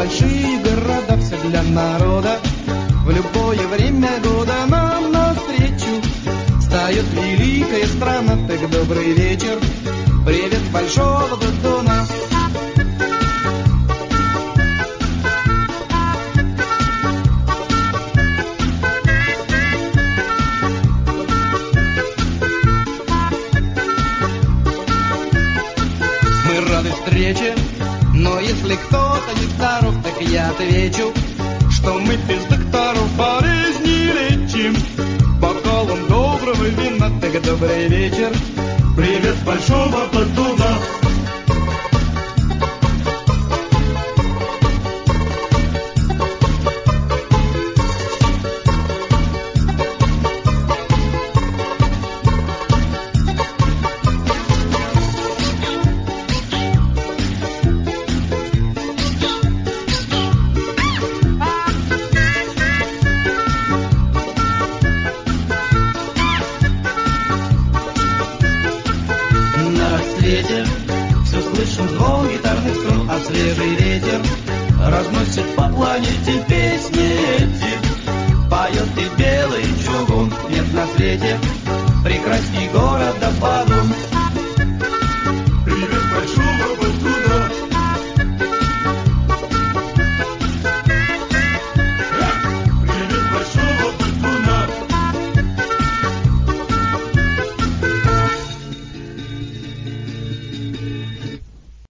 большие города, все для народа. В любое время года нам навстречу встает великая страна. Так добрый вечер, привет с большого батона. Мы рады встрече, но если кто-то не здоров, так я отвечу, что мы без докторов болезни лечим бокалом доброго вина. Так добрый вечер, привет с большого батона. На рассвете